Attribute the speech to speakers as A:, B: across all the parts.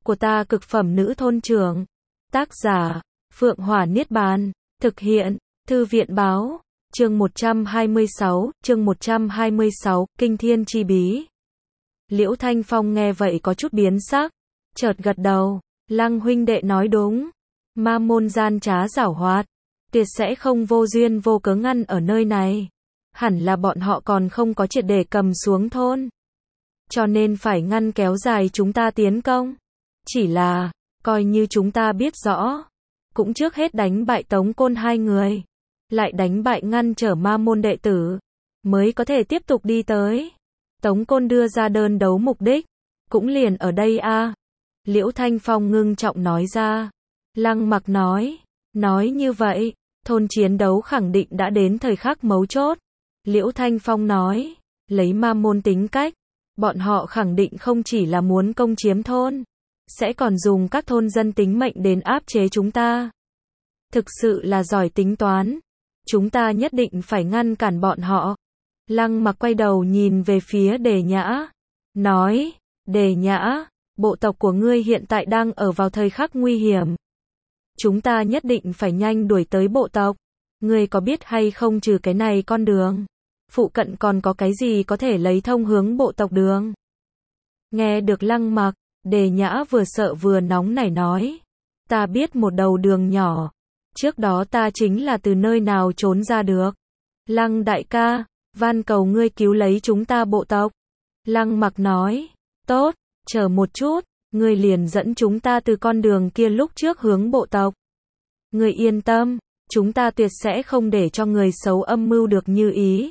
A: của ta cực phẩm nữ thôn trưởng. Tác giả, Phượng Hỏa Niết Bàn. Thực hiện, Thư viện báo. Chương 126, Kinh Thiên Chi Bí. Liễu Thanh Phong nghe vậy có chút biến sắc, chợt gật đầu, Lăng huynh đệ nói đúng. Ma môn gian trá giảo hoạt, tuyệt sẽ không vô duyên vô cớ ngăn ở nơi này. Hẳn là bọn họ còn không có triệt để cầm xuống thôn. Cho nên phải ngăn kéo dài chúng ta tiến công. Chỉ là, coi như chúng ta biết rõ, cũng trước hết đánh bại Tống Côn hai người, lại đánh bại ngăn trở ma môn đệ tử, mới có thể tiếp tục đi tới. Tống Côn đưa ra đơn đấu mục đích, cũng liền ở đây a. Liễu Thanh Phong ngưng trọng nói ra. Lăng Mặc nói như vậy, thôn chiến đấu khẳng định đã đến thời khắc mấu chốt. Liễu Thanh Phong nói, lấy ma môn tính cách, bọn họ khẳng định không chỉ là muốn công chiếm thôn, sẽ còn dùng các thôn dân tính mệnh đến áp chế chúng ta. Thực sự là giỏi tính toán, chúng ta nhất định phải ngăn cản bọn họ. Lăng Mặc quay đầu nhìn về phía Đề Nhã, nói, Đề Nhã, bộ tộc của ngươi hiện tại đang ở vào thời khắc nguy hiểm. Chúng ta nhất định phải nhanh đuổi tới bộ tộc. Ngươi có biết hay không, trừ cái này con đường, phụ cận còn có cái gì có thể lấy thông hướng bộ tộc đường? Nghe được Lăng Mặc, Đề Nhã vừa sợ vừa nóng nảy nói, ta biết một đầu đường nhỏ, trước đó ta chính là từ nơi nào trốn ra được. Lăng đại ca, van cầu ngươi cứu lấy chúng ta bộ tộc. Lăng Mặc nói, tốt, chờ một chút, ngươi liền dẫn chúng ta từ con đường kia lúc trước hướng bộ tộc. Ngươi yên tâm, chúng ta tuyệt sẽ không để cho người xấu âm mưu được như ý.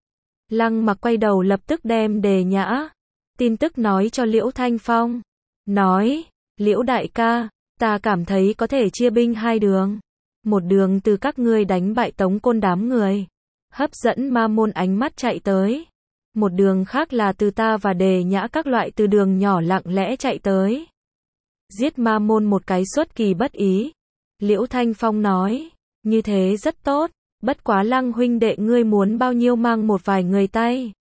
A: Lăng Mặc quay đầu lập tức đem Đề Nhã tin tức nói cho Liễu Thanh Phong, nói, Liễu đại ca, ta cảm thấy có thể chia binh hai đường. Một đường từ các ngươi đánh bại Tống Côn đám người, hấp dẫn ma môn ánh mắt chạy tới. Một đường khác là từ ta và Đề Nhã các loại từ đường nhỏ lặng lẽ chạy tới. Giết ma môn một cái xuất kỳ bất ý. Liễu Thanh Phong nói, như thế rất tốt, bất quá Lăng huynh đệ ngươi muốn bao nhiêu mang một vài người tay.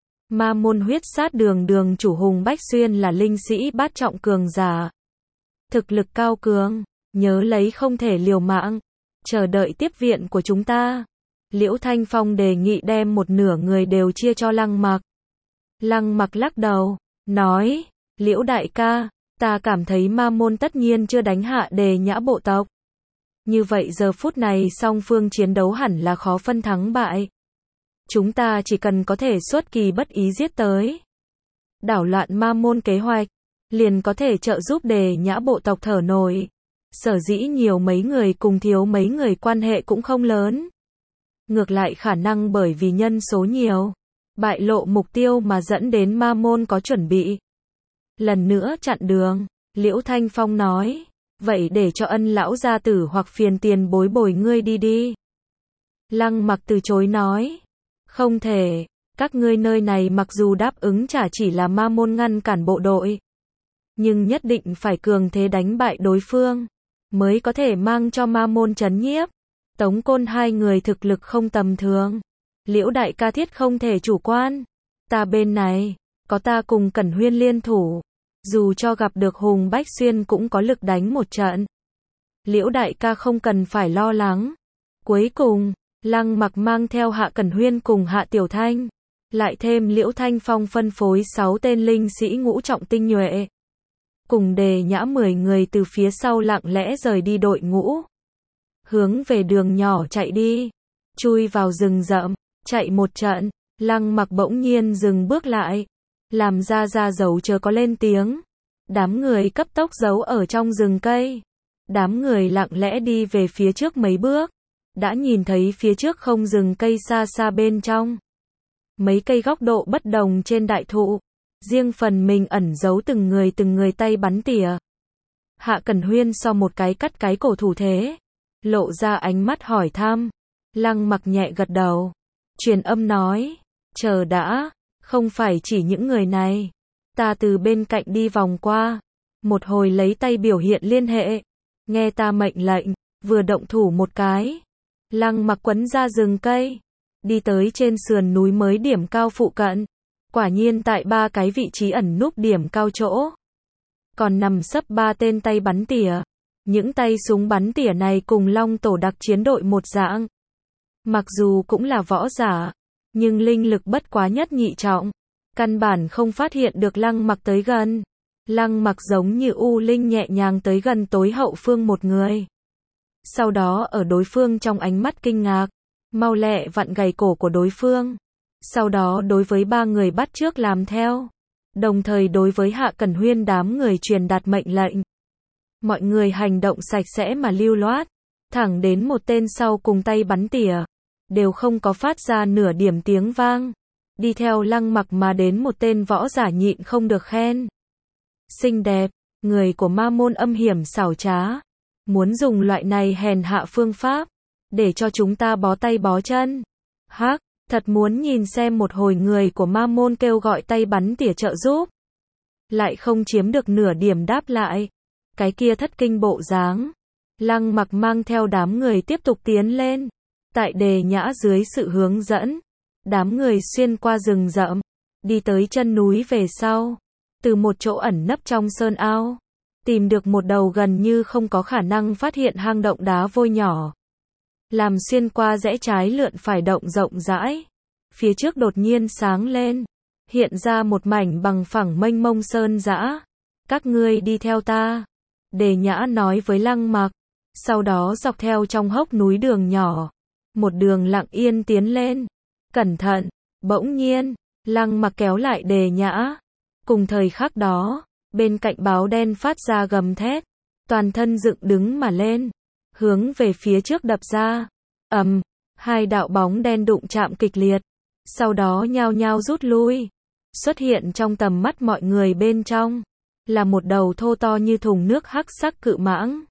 A: Ma môn huyết sát đường đường chủ Hùng Bách Xuyên là linh sĩ bát trọng cường giả. Thực lực cao cường, nhớ lấy không thể liều mạng, chờ đợi tiếp viện của chúng ta. Liễu Thanh Phong đề nghị đem một nửa người đều chia cho Lăng Mặc. Lăng Mặc lắc đầu, nói, Liễu đại ca, ta cảm thấy ma môn tất nhiên chưa đánh hạ Đề Nhã bộ tộc. Như vậy giờ phút này song phương chiến đấu hẳn là khó phân thắng bại. Chúng ta chỉ cần có thể xuất kỳ bất ý giết tới, đảo loạn ma môn kế hoạch, liền có thể trợ giúp Đề Nhã bộ tộc thở nổi. Sở dĩ nhiều mấy người cùng thiếu mấy người quan hệ cũng không lớn. Ngược lại khả năng bởi vì nhân số nhiều, bại lộ mục tiêu mà dẫn đến ma môn có chuẩn bị. Lần nữa chặn đường, Liễu Thanh Phong nói, vậy để cho Ân lão gia tử hoặc phiền tiền bối bồi ngươi đi đi. Lăng Mặc từ chối nói, không thể, các ngươi nơi này mặc dù đáp ứng trả chỉ là ma môn ngăn cản bộ đội, nhưng nhất định phải cường thế đánh bại đối phương, mới có thể mang cho ma môn trấn nhiếp. Tống Côn hai người thực lực không tầm thường. Liễu đại ca thiết không thể chủ quan. Ta bên này, có ta cùng Cẩn Huyên liên thủ. Dù cho gặp được Hùng Bách Xuyên cũng có lực đánh một trận. Liễu đại ca không cần phải lo lắng. Cuối cùng, Lăng Mặc mang theo Hạ Cẩn Huyên cùng Hạ Tiểu Thanh, lại thêm Liễu Thanh Phong phân phối 6 tên linh sĩ ngũ trọng tinh nhuệ, cùng Đề Nhã 10 người từ phía sau lặng lẽ rời đi đội ngũ, hướng về đường nhỏ chạy đi, chui vào rừng rậm, chạy một trận. Lăng Mặc bỗng nhiên dừng bước lại, làm ra dấu chờ có lên tiếng. Đám người cấp tốc giấu ở trong rừng cây. Đám người lặng lẽ đi về phía trước mấy bước, đã nhìn thấy phía trước không rừng cây xa xa bên trong. Mấy cây góc độ bất đồng trên đại thụ, riêng phần mình ẩn giấu từng người tay bắn tỉa. Hạ Cẩn Huyên so một cái cắt cái cổ thủ thế, lộ ra ánh mắt hỏi thăm. Lăng Mặc nhẹ gật đầu, truyền âm nói, chờ đã, không phải chỉ những người này. Ta từ bên cạnh đi vòng qua, một hồi lấy tay biểu hiện liên hệ, nghe ta mệnh lệnh, vừa động thủ một cái. Lăng Mặc quấn ra rừng cây, đi tới trên sườn núi mới điểm cao phụ cận. Quả nhiên tại 3 cái vị trí ẩn núp điểm cao chỗ, còn nằm sấp 3 tên tay bắn tỉa. Những tay súng bắn tỉa này cùng Long tổ đặc chiến đội một dạng. Mặc dù cũng là võ giả, nhưng linh lực bất quá nhất nhị trọng, căn bản không phát hiện được Lăng Mặc tới gần. Lăng Mặc giống như u linh nhẹ nhàng tới gần tối hậu phương một người. Sau đó ở đối phương trong ánh mắt kinh ngạc, mau lẹ vặn gầy cổ của đối phương. Sau đó đối với 3 người bắt chước làm theo. Đồng thời đối với Hạ Cẩn Huyên đám người truyền đạt mệnh lệnh. Mọi người hành động sạch sẽ mà lưu loát, thẳng đến một tên sau cùng tay bắn tỉa, đều không có phát ra nửa điểm tiếng vang. Đi theo Lăng Mặc mà đến một tên võ giả nhịn không được khen. Xinh đẹp, người của ma môn âm hiểm xảo trá. Muốn dùng loại này hèn hạ phương pháp, để cho chúng ta bó tay bó chân. Hắc, thật muốn nhìn xem một hồi người của ma môn kêu gọi tay bắn tỉa trợ giúp. Lại không chiếm được nửa điểm đáp lại. Cái kia thất kinh bộ dáng. Lăng Mặc mang theo đám người tiếp tục tiến lên. Tại Đề Nhã dưới sự hướng dẫn, đám người xuyên qua rừng rậm, đi tới chân núi về sau. Từ một chỗ ẩn nấp trong sơn ao, tìm được một đầu gần như không có khả năng phát hiện hang động đá vôi nhỏ. Làm xuyên qua rẽ trái lượn phải động rộng rãi. Phía trước đột nhiên sáng lên, hiện ra một mảnh bằng phẳng mênh mông sơn dã. Các ngươi đi theo ta. Đề Nhã nói với Lăng Mặc. Sau đó dọc theo trong hốc núi đường nhỏ, một đường lặng yên tiến lên. Cẩn thận, bỗng nhiên, Lăng Mặc kéo lại Đề Nhã. Cùng thời khắc đó, bên cạnh báo đen phát ra gầm thét, toàn thân dựng đứng mà lên, hướng về phía trước đập ra. Ầm, hai đạo bóng đen đụng chạm kịch liệt, sau đó nhao nhao rút lui. Xuất hiện trong tầm mắt mọi người bên trong, là một đầu thô to như thùng nước hắc sắc cự mãng.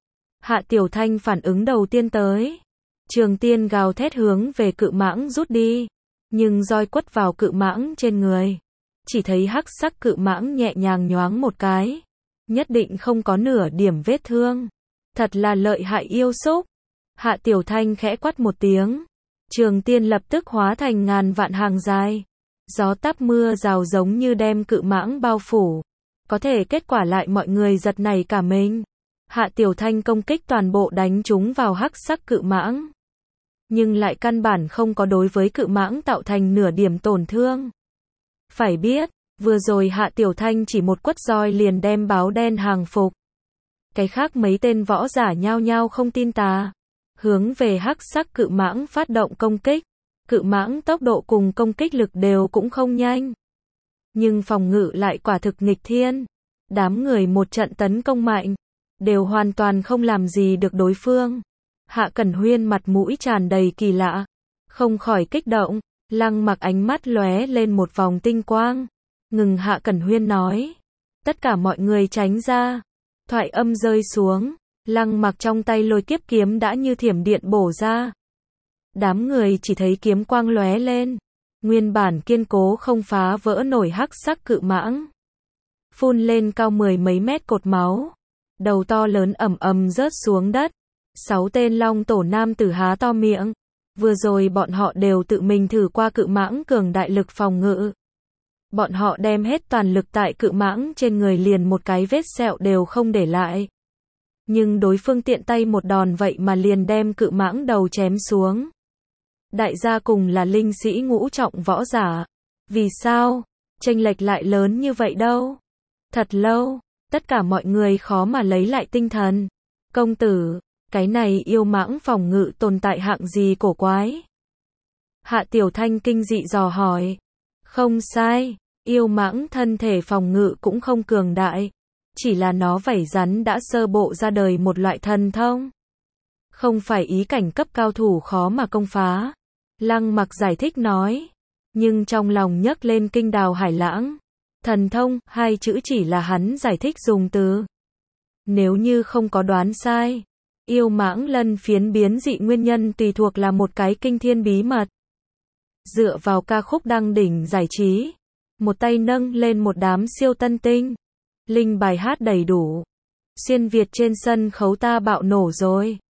A: Hạ Tiểu Thanh phản ứng đầu tiên tới. Trường tiên gào thét hướng về cự mãng rút đi, nhưng roi quất vào cự mãng trên người. Chỉ thấy hắc sắc cự mãng nhẹ nhàng nhoáng một cái, nhất định không có nửa điểm vết thương. Thật là lợi hại yêu xúc. Hạ Tiểu Thanh khẽ quát một tiếng. Trường tiên lập tức hóa thành ngàn vạn hàng dài. Gió táp mưa rào giống như đem cự mãng bao phủ. Có thể kết quả lại mọi người giật nảy cả mình. Hạ Tiểu Thanh công kích toàn bộ đánh trúng vào hắc sắc cự mãng, nhưng lại căn bản không có đối với cự mãng tạo thành nửa điểm tổn thương. Phải biết, vừa rồi Hạ Tiểu Thanh chỉ một quất roi liền đem báo đen hàng phục. Cái khác mấy tên võ giả nhao nhao không tin tà, hướng về hắc sắc cự mãng phát động công kích. Cự mãng tốc độ cùng công kích lực đều cũng không nhanh, nhưng phòng ngự lại quả thực nghịch thiên. Đám người một trận tấn công mạnh, đều hoàn toàn không làm gì được đối phương. Hạ Cẩn Huyên mặt mũi tràn đầy kỳ lạ, không khỏi kích động. Lăng Mặc ánh mắt lóe lên một vòng tinh quang, ngừng Hạ Cẩn Huyên nói. Tất cả mọi người tránh ra. Thoại âm rơi xuống, Lăng Mặc trong tay lôi kiếp kiếm đã như thiểm điện bổ ra. Đám người chỉ thấy kiếm quang lóe lên, nguyên bản kiên cố không phá vỡ nổi hắc sắc cự mãng, phun lên cao 10 mấy mét cột máu, đầu to lớn ầm ầm rớt xuống đất. 6 tên Long tổ nam tử há to miệng. Vừa rồi bọn họ đều tự mình thử qua cự mãng cường đại lực phòng ngự. Bọn họ đem hết toàn lực tại cự mãng trên người, liền một cái vết sẹo đều không để lại. Nhưng đối phương tiện tay một đòn vậy mà liền đem cự mãng đầu chém xuống. Đại gia cùng là linh sĩ ngũ trọng võ giả. Vì sao chênh lệch lại lớn như vậy đâu? Thật lâu, tất cả mọi người khó mà lấy lại tinh thần. Công tử, cái này yêu mãng phòng ngự tồn tại hạng gì cổ quái? Hạ Tiểu Thanh kinh dị dò hỏi. Không sai, yêu mãng thân thể phòng ngự cũng không cường đại, chỉ là nó vảy rắn đã sơ bộ ra đời một loại thần thông. Không phải ý cảnh cấp cao thủ khó mà công phá. Lăng Mặc giải thích nói, nhưng trong lòng nhấc lên kinh đào hải lãng. Thần thông, hai chữ chỉ là hắn giải thích dùng từ. Nếu như không có đoán sai, yêu mãng lân phiến biến dị nguyên nhân tùy thuộc là một cái kinh thiên bí mật. Dựa vào ca khúc đăng đỉnh giải trí, một tay nâng lên một đám siêu tân tinh, linh bài hát đầy đủ. Xuyên Việt trên sân khấu ta bạo nổ rồi.